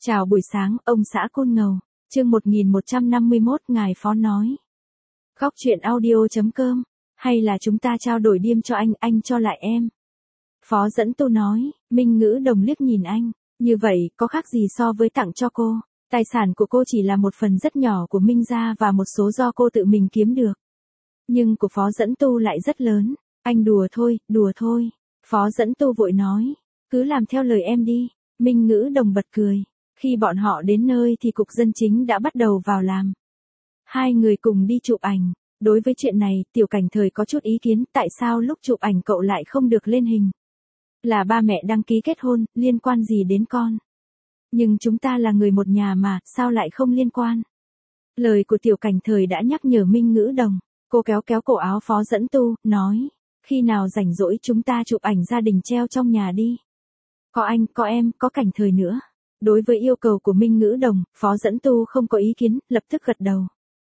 Chào buổi sáng, ông xã Côn Ngầu. Chương 1151, ngài phó nói. Góc truyện audio.com. Hay là chúng ta trao đổi điêm cho anh cho lại em. Phó Dẫn Tu nói. Minh Ngữ Đồng liếc nhìn anh. Như vậy, có khác gì so với tặng cho cô? Tài sản của cô chỉ là một phần rất nhỏ của Minh gia và một số do cô tự mình kiếm được. Nhưng của Phó Dẫn Tu lại rất lớn. Anh đùa thôi. Phó Dẫn Tu vội nói. Cứ làm theo lời em đi. Minh Ngữ Đồng bật cười. Khi bọn họ đến nơi thì cục dân chính đã bắt đầu vào làm. Hai người cùng đi chụp ảnh. Đối với chuyện này, Tiểu Cảnh Thời có chút ý kiến, tại sao lúc chụp ảnh cậu lại không được lên hình? Là ba mẹ đăng ký kết hôn, liên quan gì đến con? Nhưng chúng ta là người một nhà mà, sao lại không liên quan? Lời của Tiểu Cảnh Thời đã nhắc nhở Minh Ngữ Đồng. Cô kéo cổ áo Phó Dẫn Tu, nói. Khi nào rảnh rỗi chúng ta chụp ảnh gia đình treo trong nhà đi. Có anh, có em, có Cảnh Thời nữa. Đối với yêu cầu của Minh Ngữ Đồng, Phó Dẫn Tu không có ý kiến, lập tức gật đầu.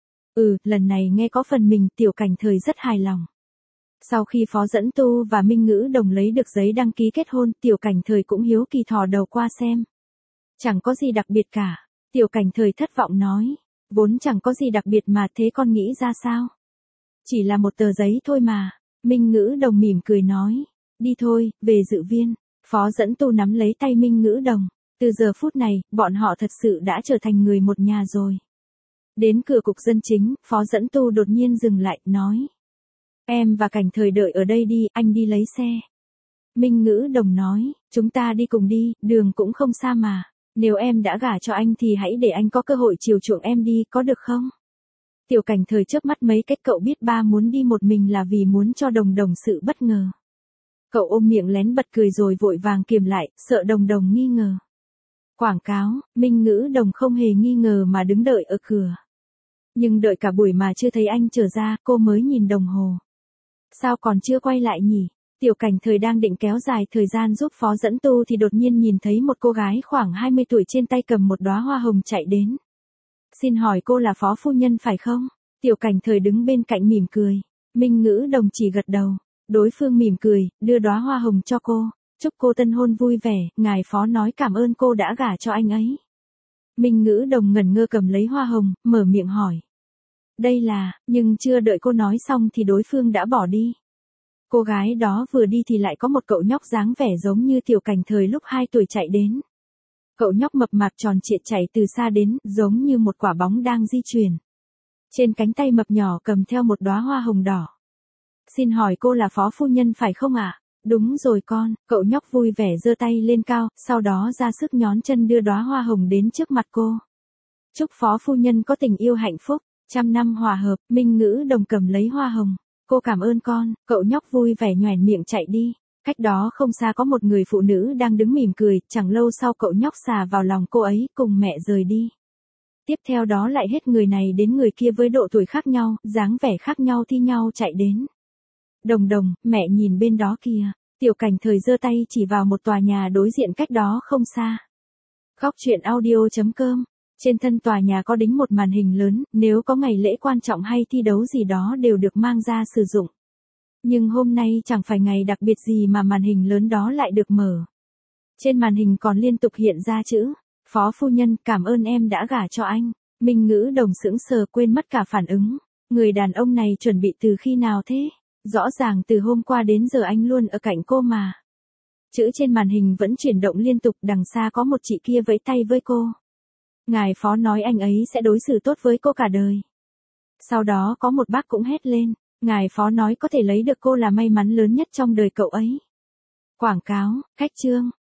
Lần này nghe có phần mình, Tiểu Cảnh Thời rất hài lòng. Sau khi Phó Dẫn Tu và Minh Ngữ Đồng lấy được giấy đăng ký kết hôn, Tiểu Cảnh Thời cũng hiếu kỳ thò đầu qua xem. Chẳng có gì đặc biệt cả. Tiểu Cảnh Thời thất vọng nói. Vốn chẳng có gì đặc biệt mà, thế con nghĩ ra sao? Chỉ là một tờ giấy thôi mà. Minh Ngữ Đồng mỉm cười nói. Đi thôi, về dự viên. Phó Dẫn Tu nắm lấy tay Minh Ngữ Đồng. Từ giờ phút này, bọn họ thật sự đã trở thành người một nhà rồi. Đến cửa cục dân chính, Phó Dẫn Tu đột nhiên dừng lại, nói. Em và Cảnh Thời đợi ở đây đi, anh đi lấy xe. Minh Ngữ Đồng nói, chúng ta đi cùng đi, đường cũng không xa mà. Nếu em đã gả cho anh thì hãy để anh có cơ hội chiều chuộng em đi, có được không? Tiểu Cảnh Thời chớp mắt mấy cách, cậu biết ba muốn đi một mình là vì muốn cho Đồng Đồng sự bất ngờ. Cậu ôm miệng lén bật cười rồi vội vàng kiềm lại, sợ Đồng Đồng nghi ngờ. Quảng cáo, Minh Ngữ Đồng không hề nghi ngờ mà đứng đợi ở cửa. Nhưng đợi cả buổi mà chưa thấy anh trở ra, cô mới nhìn đồng hồ. Sao còn chưa quay lại nhỉ? Tiểu Cảnh Thời đang định kéo dài thời gian giúp Phó Dẫn Tu thì đột nhiên nhìn thấy một cô gái khoảng 20 tuổi trên tay cầm một đóa hoa hồng chạy đến. Xin hỏi cô là Phó phu nhân phải không? Tiểu Cảnh Thời đứng bên cạnh mỉm cười. Minh Ngữ Đồng chỉ gật đầu. Đối phương mỉm cười, đưa đóa hoa hồng cho cô. Chúc cô tân hôn vui vẻ, ngài Phó nói cảm ơn cô đã gả cho anh ấy. Minh Ngữ Đồng ngẩn ngơ cầm lấy hoa hồng, mở miệng hỏi. Đây là, nhưng chưa đợi cô nói xong thì đối phương đã bỏ đi. Cô gái đó vừa đi thì lại có một cậu nhóc dáng vẻ giống như Tiểu Cảnh Thời lúc 2 tuổi chạy đến. Cậu nhóc mập mạp tròn trịa chạy từ xa đến, giống như một quả bóng đang di chuyển. Trên cánh tay mập nhỏ cầm theo một đóa hoa hồng đỏ. Xin hỏi cô là Phó phu nhân phải không ạ? Đúng rồi con, cậu nhóc vui vẻ giơ tay lên cao, sau đó ra sức nhón chân đưa đóa hoa hồng đến trước mặt cô. Chúc Phó phu nhân có tình yêu hạnh phúc, 100 năm hòa hợp. Minh Ngữ Đồng cầm lấy hoa hồng. Cô cảm ơn con, cậu nhóc vui vẻ nhoẻn miệng chạy đi. Cách đó không xa có một người phụ nữ đang đứng mỉm cười, chẳng lâu sau cậu nhóc xà vào lòng cô ấy, cùng mẹ rời đi. Tiếp theo đó lại hết người này đến người kia với độ tuổi khác nhau, dáng vẻ khác nhau thi nhau chạy đến. Đồng Đồng, mẹ nhìn bên đó kìa. Tiểu Cảnh Thời giơ tay chỉ vào một tòa nhà đối diện cách đó không xa. Góc truyện audio.com. Trên thân tòa nhà có đính một màn hình lớn, nếu có ngày lễ quan trọng hay thi đấu gì đó đều được mang ra sử dụng. Nhưng hôm nay chẳng phải ngày đặc biệt gì mà màn hình lớn đó lại được mở. Trên màn hình còn liên tục hiện ra chữ, Phó phu nhân cảm ơn em đã gả cho anh. Minh Ngữ Đồng sững sờ quên mất cả phản ứng. Người đàn ông này chuẩn bị từ khi nào thế? Rõ ràng từ hôm qua đến giờ anh luôn ở cạnh cô mà. Chữ trên màn hình vẫn chuyển động liên tục, đằng xa có một chị kia vẫy tay với cô. Ngài Phó nói anh ấy sẽ đối xử tốt với cô cả đời. Sau đó có một bác cũng hét lên. Ngài Phó nói có thể lấy được cô là may mắn lớn nhất trong đời cậu ấy. Quảng cáo, cách chương.